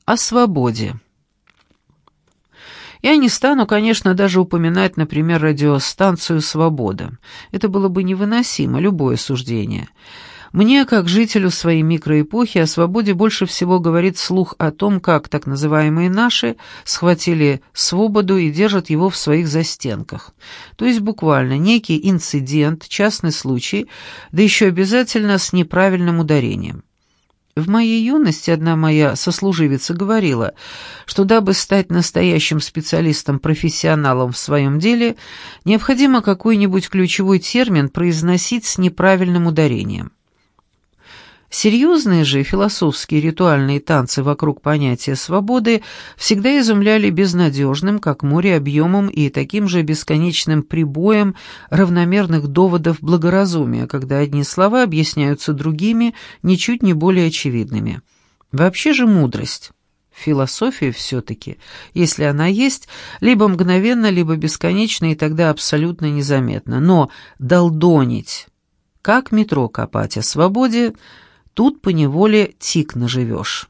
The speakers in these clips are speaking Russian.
О свободе. Я не стану, конечно, даже упоминать, например, радиостанцию «Свобода». Это было бы невыносимо, любое суждение. Мне, как жителю своей микроэпохи, о свободе больше всего говорит слух о том, как так называемые «наши» схватили свободу и держат его в своих застенках. То есть буквально некий инцидент, частный случай, да еще обязательно с неправильным ударением. В моей юности одна моя сослуживица говорила, что дабы стать настоящим специалистом-профессионалом в своем деле, необходимо какой-нибудь ключевой термин произносить с неправильным ударением. Серьезные же философские ритуальные танцы вокруг понятия свободы всегда изумляли безнадежным, как море, объемом и таким же бесконечным прибоем равномерных доводов благоразумия, когда одни слова объясняются другими, ничуть не более очевидными. Вообще же мудрость, философия все-таки, если она есть, либо мгновенно, либо бесконечно, и тогда абсолютно незаметно. Но долдонить, как метро копать о свободе, тут поневоле тик наживешь.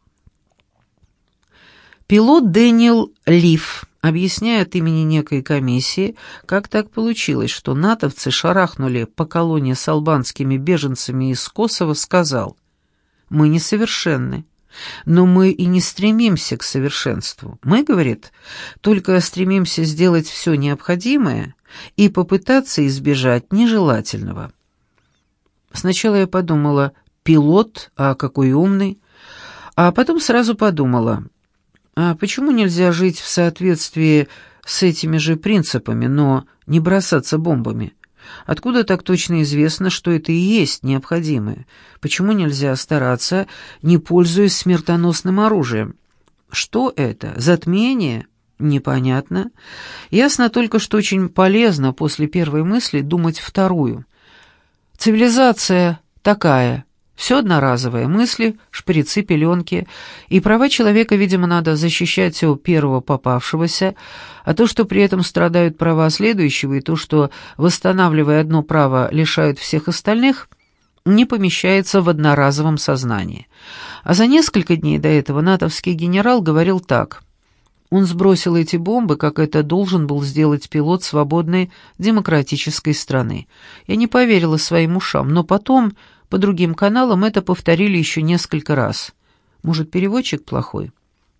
Пилот Дэниел Лиф, объясняя от имени некой комиссии, как так получилось, что натовцы шарахнули по колонне с албанскими беженцами из Косово, сказал: «Мы несовершенны, но мы и не стремимся к совершенству. Мы, говорит, только стремимся сделать все необходимое и попытаться избежать нежелательного». Сначала я подумала: пилот, а какой умный. А потом сразу подумала: а почему нельзя жить в соответствии с этими же принципами, но не бросаться бомбами? Откуда так точно известно, что это и есть необходимое? Почему нельзя стараться, не пользуясь смертоносным оружием? Что это? Затмение? Непонятно. Ясно только, что очень полезно после первой мысли думать вторую. Цивилизация такая. Все одноразовое, мысли, шприцы, пеленки, и права человека, видимо, надо защищать у первого попавшегося, а то, что при этом страдают права следующего, и то, что, восстанавливая одно право, лишают всех остальных, не помещается в одноразовом сознании. А за несколько дней до этого натовский генерал говорил так: он сбросил эти бомбы, как это должен был сделать пилот свободной демократической страны. Я не поверила своим ушам, но потом по другим каналам это повторили еще несколько раз. Может, переводчик плохой?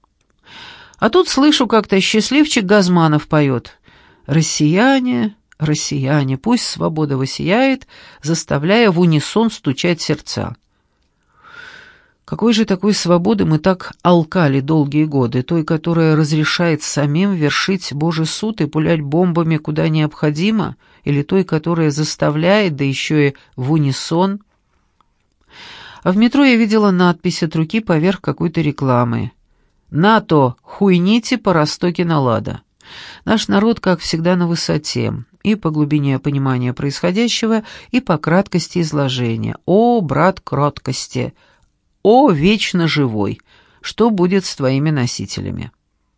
А тут слышу, как-то счастливчик Газманов поет: «Россияне, россияне, пусть свобода воссияет, заставляя в унисон стучать сердца». Какой же такой свободы мы так алкали долгие годы? Той, которая разрешает самим вершить Божий суд и пулять бомбами куда необходимо? Или той, которая заставляет, да еще и в унисон? А в метро я видела надпись от руки поверх какой-то рекламы: «НАТО, хуйните по Ростокина Лада». Наш народ, как всегда, на высоте, и по глубине понимания происходящего, и по краткости изложения. О, брат кроткости! О, вечно живой! Что будет с твоими носителями?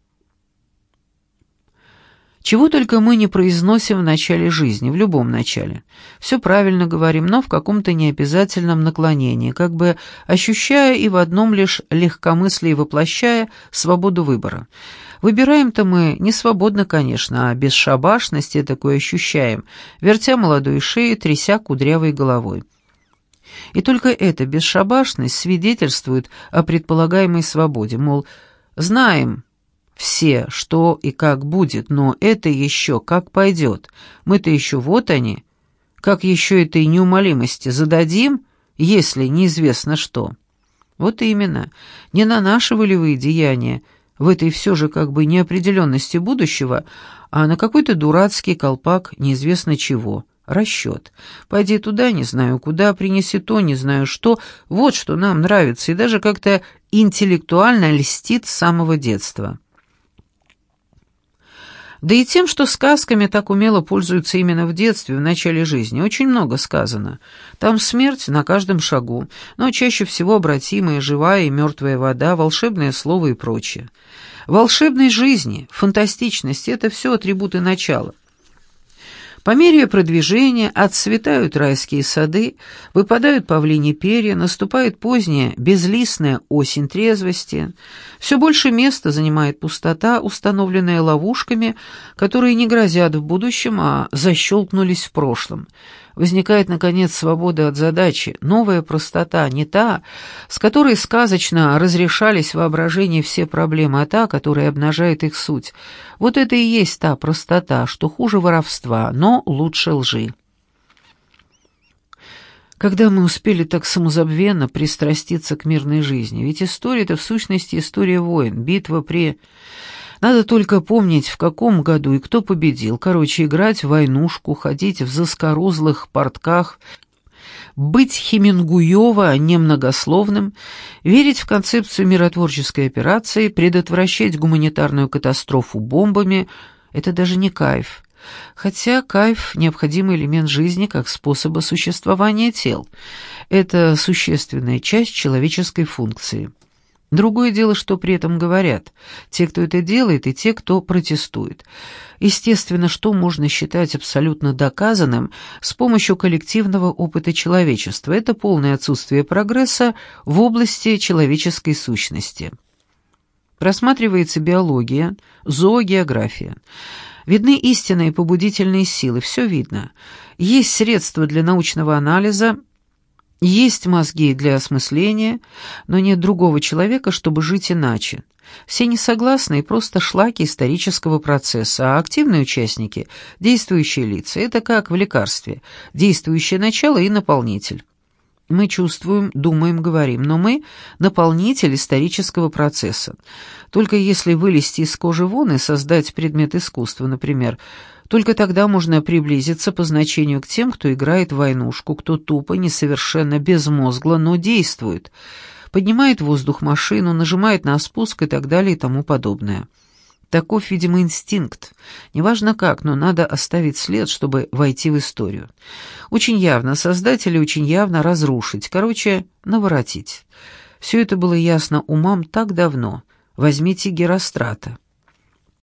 Чего только мы не произносим в начале жизни, в любом начале. Все правильно говорим, но в каком-то необязательном наклонении, как бы ощущая и в одном лишь легкомыслии воплощая свободу выбора. Выбираем-то мы не свободно, конечно, а без шабашности такое ощущаем, вертя молодой шеей, тряся кудрявой головой. И только эта бесшабашность свидетельствует о предполагаемой свободе, мол, знаем все, что и как будет, но это еще как пойдет. Мы-то еще вот они. Как еще этой неумолимости зададим, если неизвестно что? Вот именно, не на наши волевые деяния, в этой все же как бы неопределенности будущего, а на какой-то дурацкий колпак неизвестно чего. Расчет. Пойди туда, не знаю куда, принеси то, не знаю что. Вот что нам нравится и даже как-то интеллектуально льстит с самого детства. Да и тем, что сказками так умело пользуются именно в детстве, в начале жизни, очень много сказано. Там смерть на каждом шагу, но чаще всего обратимая, живая и мертвая вода, волшебное слово и прочее. Волшебной жизни, фантастичность — это все атрибуты начала. По мере продвижения отцветают райские сады, выпадают павлиньи перья, наступает поздняя безлистная осень трезвости. Все больше места занимает пустота, установленная ловушками, которые не грозят в будущем, а защелкнулись в прошлом. Возникает, наконец, свобода от задачи, новая простота, не та, с которой сказочно разрешались в воображении все проблемы, а та, которая обнажает их суть. Вот это и есть та простота, что хуже воровства, но лучше лжи. Когда мы успели так самозабвенно пристраститься к мирной жизни? Ведь история — это в сущности история войн, битва при... Надо только помнить, в каком году и кто победил. Короче, играть в войнушку, ходить в заскорузлых портках, быть Хемингуёва немногословным, верить в концепцию миротворческой операции, предотвращать гуманитарную катастрофу бомбами — это даже не кайф. Хотя кайф — необходимый элемент жизни как способа существования тел. Это существенная часть человеческой функции. Другое дело, что при этом говорят те, кто это делает, и те, кто протестует. Естественно, что можно считать абсолютно доказанным с помощью коллективного опыта человечества? Это полное отсутствие прогресса в области человеческой сущности. Просматривается биология, зоогеография. Видны истинные побудительные силы, все видно. Есть средства для научного анализа, есть мозги для осмысления, но нет другого человека, чтобы жить иначе. Все не согласны и просто шлаки исторического процесса, а активные участники – действующие лица. Это как в лекарстве – действующее начало и наполнитель. Мы чувствуем, думаем, говорим, но мы – наполнитель исторического процесса. Только если вылезти из кожи вон и создать предмет искусства, например, только тогда можно приблизиться по значению к тем, кто играет в войнушку, кто тупо, несовершенно, безмозгло, но действует, поднимает в воздух машину, нажимает на спуск и так далее и тому подобное. Таков, видимо, инстинкт. Неважно как, но надо оставить след, чтобы войти в историю. Очень явно создать или очень явно разрушить, короче, наворотить. Все это было ясно умам так давно. Возьмите Герострата.